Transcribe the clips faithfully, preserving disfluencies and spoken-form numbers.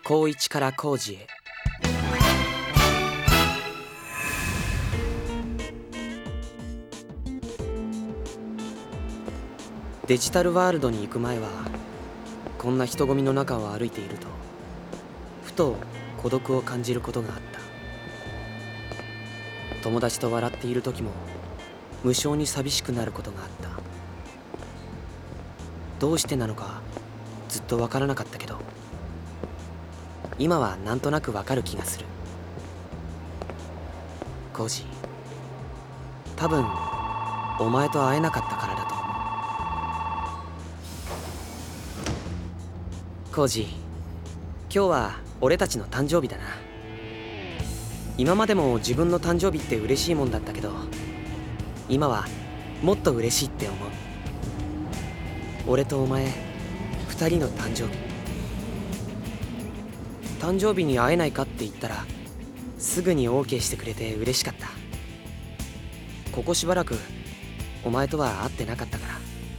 高一から高二へ。デジタルワールドに行く前はこんな人混みの中を歩いているとふと孤独を感じることがあった。友達と笑っている時も無性に寂しくなることがあった。どうしてなのかずっとわからなかったけど、今はなんとなくわかる気がする。コウジ、多分お前と会えなかったからだと思う。コウジ、今日は俺たちの誕生日だな。今までも自分の誕生日って嬉しいもんだったけど、今はもっと嬉しいって思う。俺とお前二人の誕生日。誕生日に会えないかって言ったらすぐに オーケー してくれて嬉しかった。ここしばらくお前とは会ってなかったから、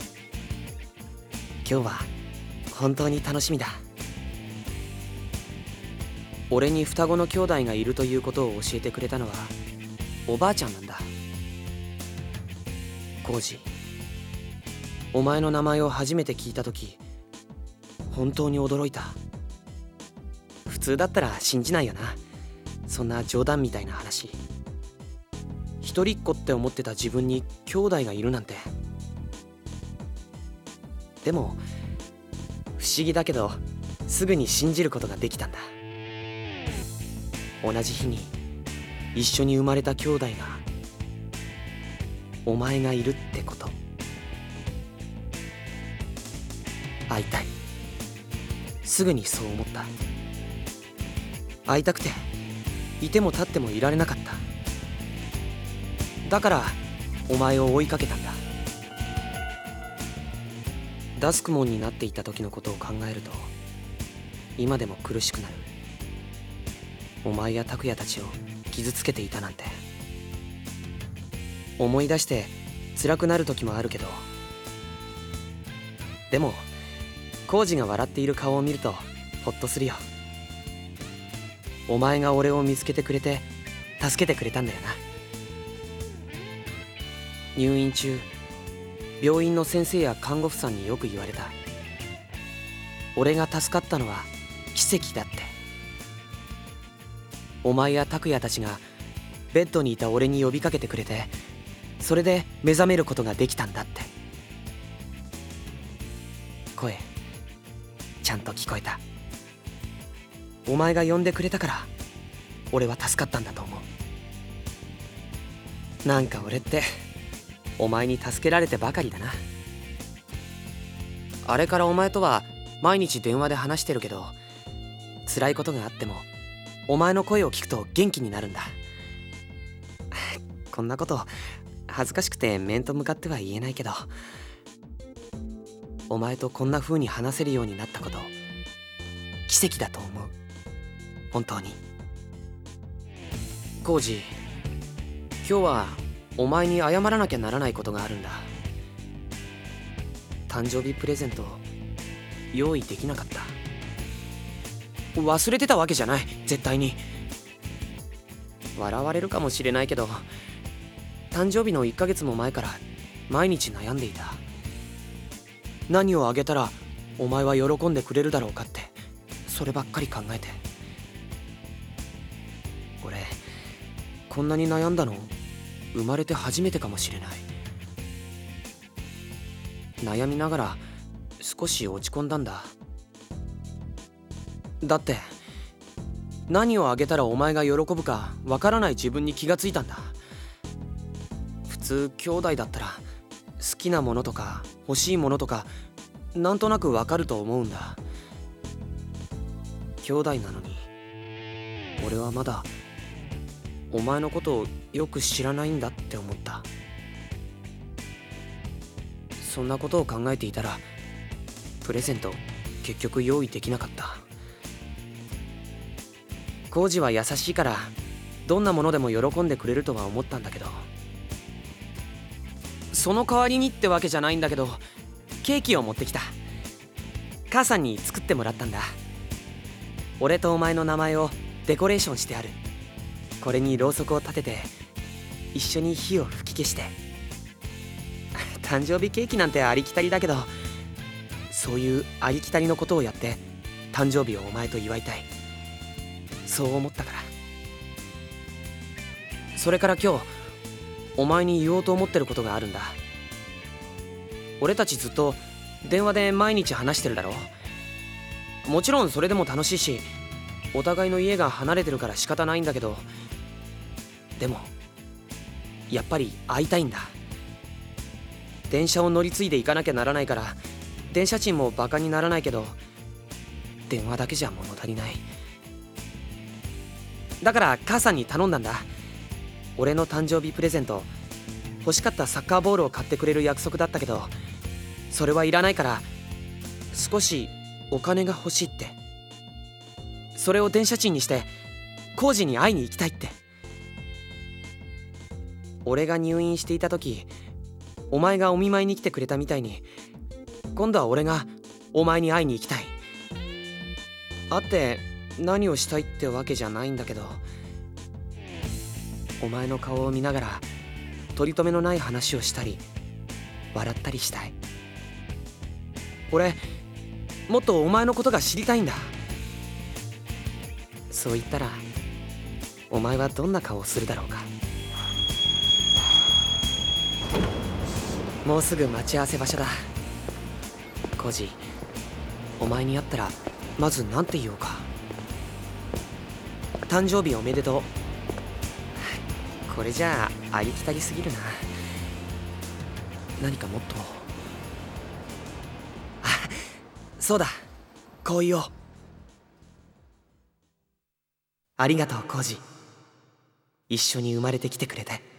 今日は本当に楽しみだ。俺に双子の兄弟がいるということを教えてくれたのはおばあちゃんなんだ。コウジ、お前の名前を初めて聞いたとき本当に驚いた。普通だったら信じないよな、そんな冗談みたいな話。一人っ子って思ってた自分に兄弟がいるなんて。でも不思議だけどすぐに信じることができたんだ。同じ日に一緒に生まれた兄弟がお前がいるってこと。会いたい、すぐにそう思った。会いたくていても立ってもいられなかった。だからお前を追いかけたんだ。ダスクモンになっていた時のことを考えると今でも苦しくなる。お前や拓也たちを傷つけていたなんて。思い出して辛くなる時もあるけど、でもコウジが笑っている顔を見るとホッとするよ。お前が俺を見つけてくれて助けてくれたんだよな。入院中病院の先生や看護婦さんによく言われた。俺が助かったのは奇跡だって。お前や拓也たちがベッドにいた俺に呼びかけてくれて、それで目覚めることができたんだって。声ちゃんと聞こえた。お前が呼んでくれたから俺は助かったんだと思う。なんか俺ってお前に助けられてばかりだな。あれからお前とは毎日電話で話してるけど、辛いことがあってもお前の声を聞くと元気になるんだ。こんなこと恥ずかしくて面と向かっては言えないけど、お前とこんな風に話せるようになったこと奇跡だと思う。本当に。コウジ、今日はお前に謝らなきゃならないことがあるんだ。誕生日プレゼント用意できなかった。忘れてたわけじゃない、絶対に。笑われるかもしれないけど、誕生日のいっかげつも前から毎日悩んでいた。何をあげたらお前は喜んでくれるだろうかって、そればっかり考えて。俺こんなに悩んだの生まれて初めてかもしれない。悩みながら少し落ち込んだんだ。だって何をあげたらお前が喜ぶかわからない自分に気がついたんだ。普通兄弟だったら好きなものとか欲しいものとかなんとなくわかると思うんだ。兄弟なのに俺はまだお前のことをよく知らないんだって思った。そんなことを考えていたらプレゼント結局用意できなかった。コウジは優しいからどんなものでも喜んでくれるとは思ったんだけど、その代わりにってわけじゃないんだけど、ケーキを持ってきた。母さんに作ってもらったんだ。 俺とお前の名前をデコレーションしてある。これにろうそくを立てて一緒に火を吹き消して。誕生日ケーキなんてありきたりだけど、そういうありきたりのことをやって誕生日をお前と祝いたい、そう思ったから。それから今日お前に言おうと思ってることがあるんだ。俺たちずっと電話で毎日話してるだろ。もちろんそれでも楽しいし、お互いの家が離れてるから仕方ないんだけど、でもやっぱり会いたいんだ。電車を乗り継いで行かなきゃならないから電車賃もバカにならないけど、電話だけじゃ物足りない。だから母さんに頼んだんだ。俺の誕生日プレゼント、欲しかったサッカーボールを買ってくれる約束だったけど、それはいらないから少しお金が欲しいって。それを電車賃にしてコウジに会いに行きたいって。俺が入院していた時、お前がお見舞いに来てくれたみたいに、今度は俺がお前に会いに行きたい。会って何をしたいってわけじゃないんだけど、お前の顔を見ながら取り留めのない話をしたり笑ったりしたい。俺もっとお前のことが知りたいんだ。そう言ったらお前はどんな顔をするだろうか。もうすぐ待ち合わせ場所だ。コウジ、お前に会ったらまず何て言おうか。誕生日おめでとう。これじゃあありきたりすぎるな。何かもっと。あ、そうだ、こう言おう。ありがとうコウジ、一緒に生まれてきてくれて。